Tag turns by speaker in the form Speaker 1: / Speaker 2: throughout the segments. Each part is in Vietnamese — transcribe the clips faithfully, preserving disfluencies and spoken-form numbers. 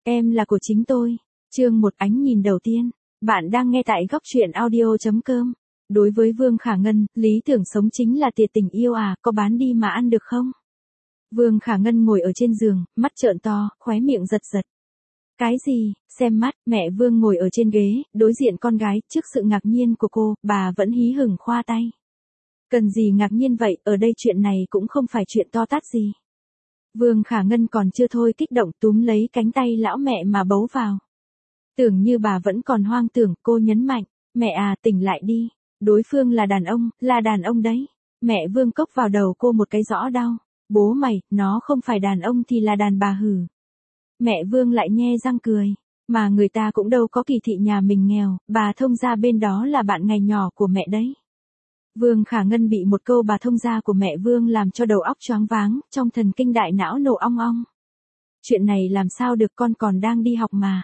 Speaker 1: Em là của chính tôi. Chương một ánh nhìn đầu tiên. Bạn đang nghe tại góc truyện audio chấm com. Đối với Vương Khả Ngân, lý tưởng sống chính là tiệt tình yêu à, có bán đi mà ăn được không? Vương Khả Ngân ngồi ở trên giường, mắt trợn to, khóe miệng giật giật. Cái gì? Xem mắt, mẹ Vương ngồi ở trên ghế, đối diện con gái, trước sự ngạc nhiên của cô, bà vẫn hí hửng khoa tay. Cần gì ngạc nhiên vậy, ở đây chuyện này cũng không phải chuyện to tát gì. Vương Khả Ngân còn chưa thôi kích động túm lấy cánh tay lão mẹ mà bấu vào. Tưởng như bà vẫn còn hoang tưởng, cô nhấn mạnh, mẹ à, tỉnh lại đi. Đối phương là đàn ông, là đàn ông đấy. Mẹ Vương cốc vào đầu cô một cái rõ đau. Bố mày, nó không phải đàn ông thì là đàn bà hử. Mẹ Vương lại nhe răng cười. Mà người ta cũng đâu có kỳ thị nhà mình nghèo, bà thông gia bên đó là bạn ngày nhỏ của mẹ đấy. Vương Khả Ngân bị một câu bà thông gia của mẹ Vương làm cho đầu óc choáng váng, trong thần kinh đại não nổ ong ong. Chuyện này làm sao được, con còn đang đi học mà.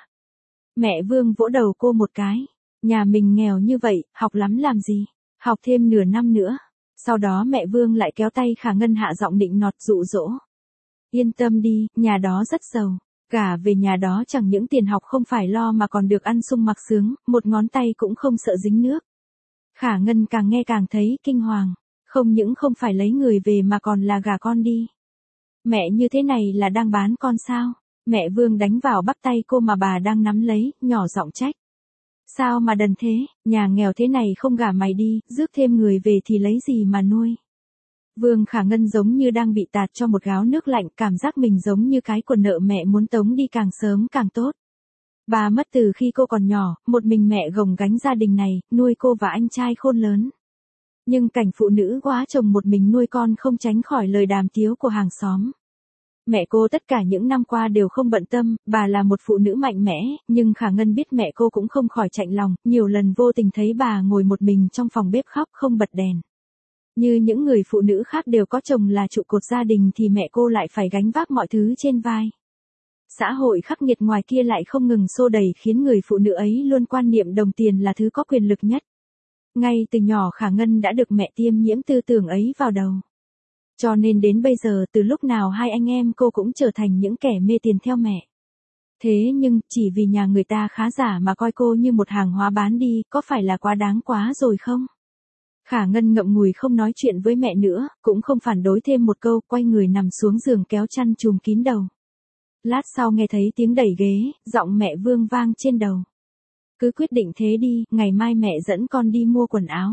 Speaker 1: Mẹ Vương vỗ đầu cô một cái. Nhà mình nghèo như vậy, học lắm làm gì, học thêm nửa năm nữa. Sau đó mẹ Vương lại kéo tay Khả Ngân hạ giọng định nọt dụ dỗ. Yên tâm đi, nhà đó rất giàu. Cả về nhà đó chẳng những tiền học không phải lo mà còn được ăn sung mặc sướng, một ngón tay cũng không sợ dính nước. Khả Ngân càng nghe càng thấy kinh hoàng, không những không phải lấy người về mà còn là gả con đi. Mẹ như thế này là đang bán con sao? Mẹ Vương đánh vào bắp tay cô mà bà đang nắm lấy, nhỏ giọng trách. Sao mà đần thế, nhà nghèo thế này không gả mày đi, rước thêm người về thì lấy gì mà nuôi. Vương Khả Ngân giống như đang bị tạt cho một gáo nước lạnh, cảm giác mình giống như cái của nợ mẹ muốn tống đi càng sớm càng tốt. Bà mất từ khi cô còn nhỏ, một mình mẹ gồng gánh gia đình này, nuôi cô và anh trai khôn lớn. Nhưng cảnh phụ nữ quá chồng một mình nuôi con không tránh khỏi lời đàm tiếu của hàng xóm. Mẹ cô tất cả những năm qua đều không bận tâm, bà là một phụ nữ mạnh mẽ, nhưng Khả Ngân biết mẹ cô cũng không khỏi chạnh lòng, nhiều lần vô tình thấy bà ngồi một mình trong phòng bếp khóc không bật đèn. Như những người phụ nữ khác đều có chồng là trụ cột gia đình thì mẹ cô lại phải gánh vác mọi thứ trên vai. Xã hội khắc nghiệt ngoài kia lại không ngừng xô đẩy khiến người phụ nữ ấy luôn quan niệm đồng tiền là thứ có quyền lực nhất. Ngay từ nhỏ Khả Ngân đã được mẹ tiêm nhiễm tư tưởng ấy vào đầu. Cho nên đến bây giờ từ lúc nào hai anh em cô cũng trở thành những kẻ mê tiền theo mẹ. Thế nhưng, chỉ vì nhà người ta khá giả mà coi cô như một hàng hóa bán đi, có phải là quá đáng quá rồi không? Khả Ngân ngậm ngùi không nói chuyện với mẹ nữa, cũng không phản đối thêm một câu, quay người nằm xuống giường kéo chăn trùm kín đầu. Lát sau nghe thấy tiếng đẩy ghế, giọng mẹ Vương vang trên đầu. Cứ quyết định thế đi, ngày mai mẹ dẫn con đi mua quần áo.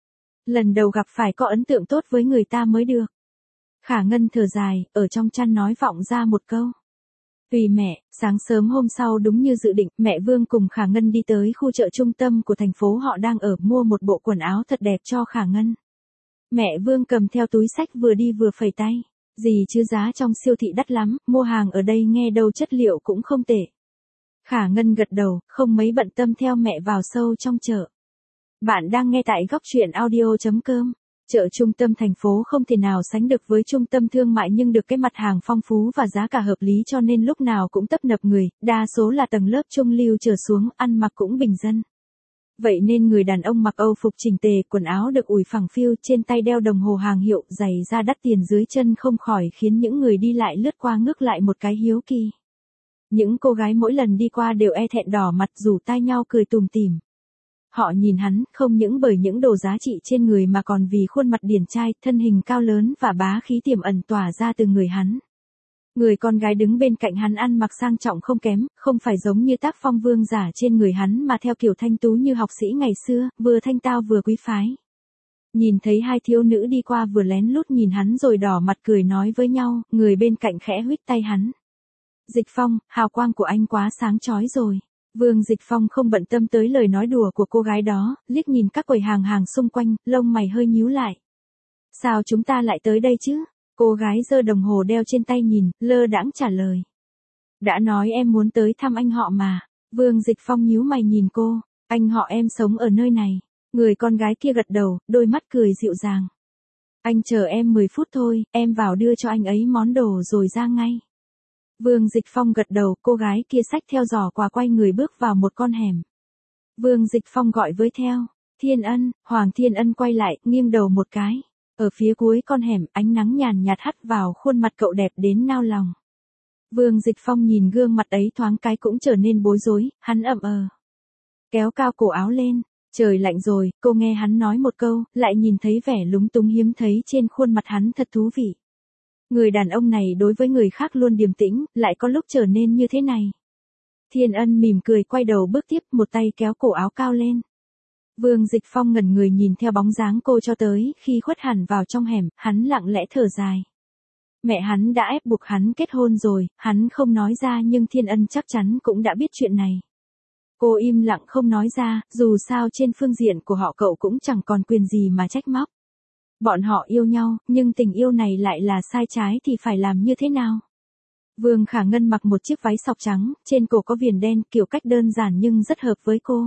Speaker 1: Lần đầu gặp phải có ấn tượng tốt với người ta mới được. Khả Ngân thở dài, ở trong chăn nói vọng ra một câu. Tùy mẹ, sáng sớm hôm sau đúng như dự định, mẹ Vương cùng Khả Ngân đi tới khu chợ trung tâm của thành phố họ đang ở mua một bộ quần áo thật đẹp cho Khả Ngân. Mẹ Vương cầm theo túi sách vừa đi vừa phẩy tay. Gì chứ giá trong siêu thị đắt lắm, mua hàng ở đây nghe đâu chất liệu cũng không tệ. Khả Ngân gật đầu, không mấy bận tâm theo mẹ vào sâu trong chợ. Bạn đang nghe tại góc truyện audio chấm com. Chợ trung tâm thành phố không thể nào sánh được với trung tâm thương mại nhưng được cái mặt hàng phong phú và giá cả hợp lý cho nên lúc nào cũng tấp nập người, đa số là tầng lớp trung lưu trở xuống, ăn mặc cũng bình dân. Vậy nên người đàn ông mặc Âu phục chỉnh tề, quần áo được ủi phẳng phiu, trên tay đeo đồng hồ hàng hiệu, giày da đắt tiền dưới chân không khỏi khiến những người đi lại lướt qua ngước lại một cái hiếu kỳ. Những cô gái mỗi lần đi qua đều e thẹn đỏ mặt rủ tai nhau cười tùm tìm. Họ nhìn hắn, không những bởi những đồ giá trị trên người mà còn vì khuôn mặt điển trai, thân hình cao lớn và bá khí tiềm ẩn tỏa ra từ người hắn. Người con gái đứng bên cạnh hắn ăn mặc sang trọng không kém, không phải giống như tác phong vương giả trên người hắn mà theo kiểu thanh tú như học sĩ ngày xưa, vừa thanh tao vừa quý phái. Nhìn thấy hai thiếu nữ đi qua vừa lén lút nhìn hắn rồi đỏ mặt cười nói với nhau, người bên cạnh khẽ huýt tay hắn. Dịch Phong, hào quang của anh quá sáng chói rồi. Vương Dịch Phong không bận tâm tới lời nói đùa của cô gái đó, liếc nhìn các quầy hàng hàng xung quanh, lông mày hơi nhíu lại. Sao chúng ta lại tới đây chứ? Cô gái giơ đồng hồ đeo trên tay nhìn, lơ đãng trả lời. Đã nói em muốn tới thăm anh họ mà. Vương Dịch Phong nhíu mày nhìn cô, anh họ em sống ở nơi này. Người con gái kia gật đầu, đôi mắt cười dịu dàng. Anh chờ em mười phút thôi, em vào đưa cho anh ấy món đồ rồi ra ngay. Vương Dịch Phong gật đầu, cô gái kia xách theo giỏ quà quay người bước vào một con hẻm. Vương Dịch Phong gọi với theo, Thiên Ân, Hoàng Thiên Ân quay lại, nghiêng đầu một cái. Ở phía cuối con hẻm, ánh nắng nhàn nhạt hắt vào khuôn mặt cậu đẹp đến nao lòng. Vương Dịch Phong nhìn gương mặt ấy thoáng cái cũng trở nên bối rối, hắn ậm ờ. Kéo cao cổ áo lên, trời lạnh rồi, cô nghe hắn nói một câu, lại nhìn thấy vẻ lúng túng hiếm thấy trên khuôn mặt hắn thật thú vị. Người đàn ông này đối với người khác luôn điềm tĩnh, lại có lúc trở nên như thế này. Thiên Ân mỉm cười quay đầu bước tiếp, một tay kéo cổ áo cao lên. Vương Dịch Phong ngẩn người nhìn theo bóng dáng cô cho tới khi khuất hẳn vào trong hẻm, hắn lặng lẽ thở dài. Mẹ hắn đã ép buộc hắn kết hôn rồi, hắn không nói ra nhưng Thiên Ân chắc chắn cũng đã biết chuyện này. Cô im lặng không nói ra, dù sao trên phương diện của họ cậu cũng chẳng còn quyền gì mà trách móc. Bọn họ yêu nhau, nhưng tình yêu này lại là sai trái thì phải làm như thế nào? Vương Khả Ngân mặc một chiếc váy sọc trắng, trên cổ có viền đen, kiểu cách đơn giản nhưng rất hợp với cô.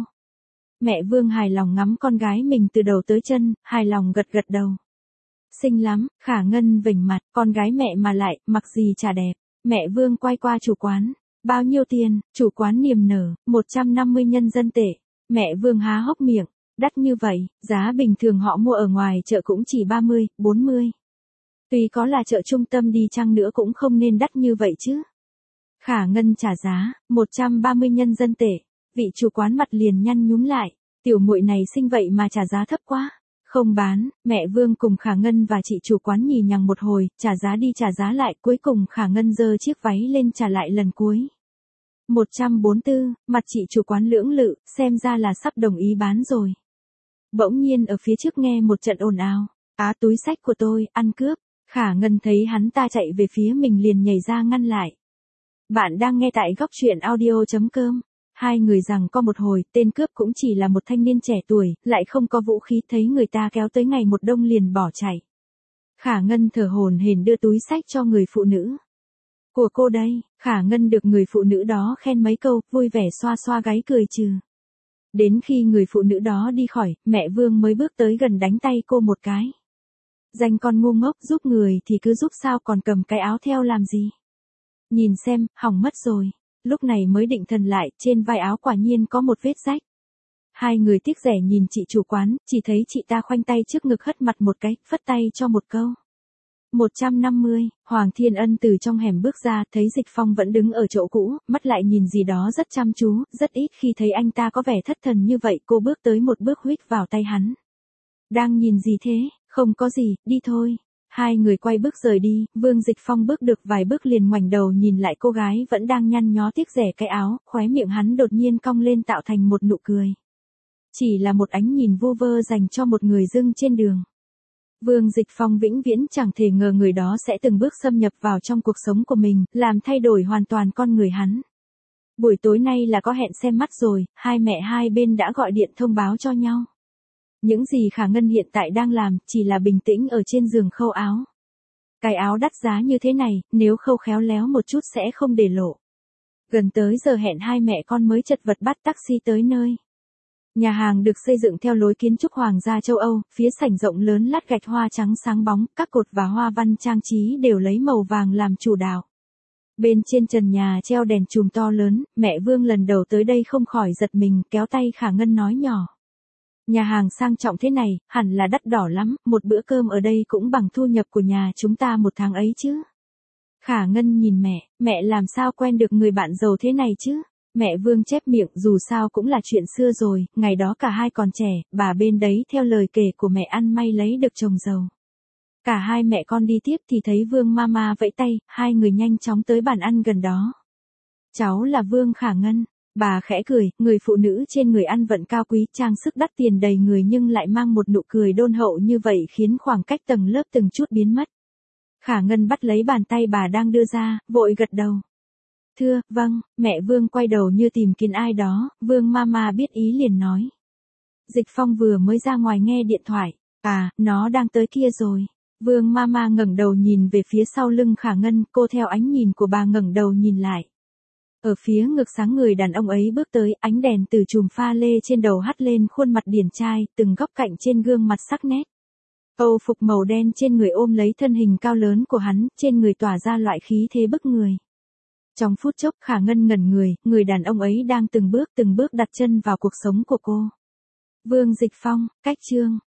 Speaker 1: Mẹ Vương hài lòng ngắm con gái mình từ đầu tới chân, hài lòng gật gật đầu. Xinh lắm, Khả Ngân vểnh mặt, con gái mẹ mà lại, mặc gì chả đẹp. Mẹ Vương quay qua chủ quán. Bao nhiêu tiền? Chủ quán niềm nở, một trăm năm mươi nhân dân tệ. Mẹ Vương há hốc miệng. Đắt như vậy, giá bình thường họ mua ở ngoài chợ cũng chỉ ba mươi, bốn mươi. Tuy có là chợ trung tâm đi chăng nữa cũng không nên đắt như vậy chứ. Khả Ngân trả giá, một trăm ba mươi nhân dân tệ. Vị chủ quán mặt liền nhăn nhúm lại. Tiểu muội này xinh vậy mà trả giá thấp quá. Không bán, mẹ Vương cùng Khả Ngân và chị chủ quán nhì nhằng một hồi, trả giá đi trả giá lại, cuối cùng Khả Ngân giơ chiếc váy lên trả lại lần cuối. một trăm bốn mươi tư, mặt chị chủ quán lưỡng lự, xem ra là sắp đồng ý bán rồi. Bỗng nhiên ở phía trước nghe một trận ồn ào. Á túi xách của tôi, ăn cướp. Khả Ngân thấy hắn ta chạy về phía mình liền nhảy ra ngăn lại. Bạn đang nghe tại góc truyện audio chấm com. Hai người rằng có một hồi, tên cướp cũng chỉ là một thanh niên trẻ tuổi, lại không có vũ khí, thấy người ta kéo tới ngày một đông liền bỏ chạy. Khả Ngân thở hổn hển đưa túi xách cho người phụ nữ. Của cô đây, Khả Ngân được người phụ nữ đó khen mấy câu, vui vẻ xoa xoa gáy cười trừ. Đến khi người phụ nữ đó đi khỏi, mẹ Vương mới bước tới gần đánh tay cô một cái. Danh con ngu ngốc, giúp người thì cứ giúp, sao còn cầm cái áo theo làm gì? Nhìn xem, hỏng mất rồi. Lúc này mới định thần lại, trên vai áo quả nhiên có một vết rách. Hai người tiếc rẻ nhìn chị chủ quán, chỉ thấy chị ta khoanh tay trước ngực hất mặt một cái, phất tay cho một câu. một trăm năm mươi, Hoàng Thiên Ân từ trong hẻm bước ra, thấy Dịch Phong vẫn đứng ở chỗ cũ, mắt lại nhìn gì đó rất chăm chú, rất ít khi thấy anh ta có vẻ thất thần như vậy, cô bước tới một bước huých vào tay hắn. Đang nhìn gì thế? Không có gì, đi thôi. Hai người quay bước rời đi, Vương Dịch Phong bước được vài bước liền ngoảnh đầu nhìn lại cô gái vẫn đang nhăn nhó tiếc rẻ cái áo, khóe miệng hắn đột nhiên cong lên tạo thành một nụ cười. Chỉ là một ánh nhìn vu vơ dành cho một người dưng trên đường. Vương Dịch Phong vĩnh viễn chẳng thể ngờ người đó sẽ từng bước xâm nhập vào trong cuộc sống của mình, làm thay đổi hoàn toàn con người hắn. Buổi tối nay là có hẹn xem mắt rồi, hai mẹ hai bên đã gọi điện thông báo cho nhau. Những gì Khả Ngân hiện tại đang làm, chỉ là bình tĩnh ở trên giường khâu áo. Cái áo đắt giá như thế này, nếu khâu khéo léo một chút sẽ không để lộ. Gần tới giờ hẹn hai mẹ con mới chật vật bắt taxi tới nơi. Nhà hàng được xây dựng theo lối kiến trúc hoàng gia châu Âu, phía sảnh rộng lớn lát gạch hoa trắng sáng bóng, các cột và hoa văn trang trí đều lấy màu vàng làm chủ đạo. Bên trên trần nhà treo đèn chùm to lớn, mẹ Vương lần đầu tới đây không khỏi giật mình, kéo tay Khả Ngân nói nhỏ. Nhà hàng sang trọng thế này, hẳn là đắt đỏ lắm, một bữa cơm ở đây cũng bằng thu nhập của nhà chúng ta một tháng ấy chứ. Khả Ngân nhìn mẹ, mẹ làm sao quen được người bạn giàu thế này chứ? Mẹ Vương chép miệng, dù sao cũng là chuyện xưa rồi, ngày đó cả hai còn trẻ, bà bên đấy theo lời kể của mẹ ăn may lấy được chồng giàu. Cả hai mẹ con đi tiếp thì thấy Vương Mama vẫy tay, hai người nhanh chóng tới bàn ăn gần đó. Cháu là Vương Khả Ngân. Bà khẽ cười, người phụ nữ trên người ăn vận cao quý, trang sức đắt tiền đầy người nhưng lại mang một nụ cười đôn hậu như vậy khiến khoảng cách tầng lớp từng chút biến mất. Khả Ngân bắt lấy bàn tay bà đang đưa ra, vội gật đầu. Thưa, vâng, mẹ Vương quay đầu như tìm kiếm ai đó, Vương Mama biết ý liền nói. Dịch Phong vừa mới ra ngoài nghe điện thoại, à, nó đang tới kia rồi. Vương Mama ngẩng đầu nhìn về phía sau lưng Khả Ngân, cô theo ánh nhìn của bà ngẩng đầu nhìn lại. Ở phía ngực sáng người đàn ông ấy bước tới, ánh đèn từ chùm pha lê trên đầu hắt lên khuôn mặt điển trai, từng góc cạnh trên gương mặt sắc nét. Âu phục màu đen trên người ôm lấy thân hình cao lớn của hắn, trên người tỏa ra loại khí thế bức người. Trong phút chốc Khả Ngân ngẩn người, người đàn ông ấy đang từng bước từng bước đặt chân vào cuộc sống của cô. Vương Dịch Phong, cách chương.